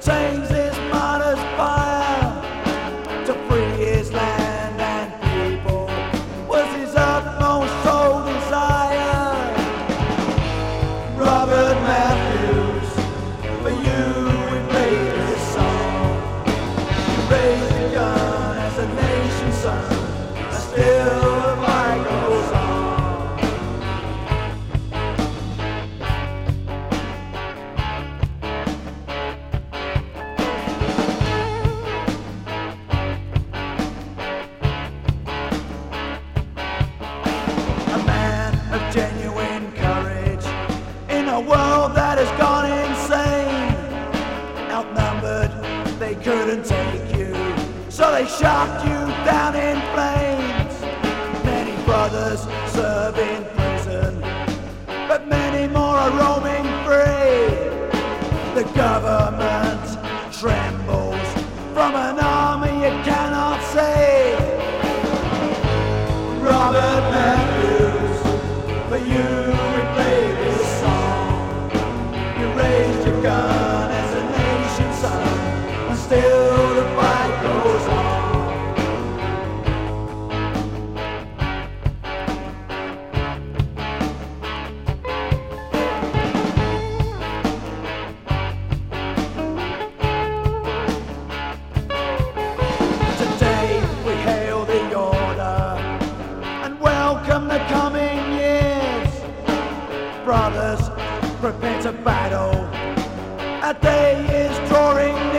retains his martyr's fire to free his land and people was his utmost sole desire. Robert Matthews, for you we played this song. You raised a gun as a nation's son, and still the fight goes on. Of genuine courage in a world that has gone insane. Outnumbered, they couldn't take you, so they shot you down in flames. Many brothers serve in prison, but many more are roaming free. The government trembles from an army you cannot see. Robert Matthews, for you we play this song. You raised your gun as a nation's son, and still the fight goes on. Today we hail the order and welcome the coming years. Brothers, prepare to battle. A day is drawing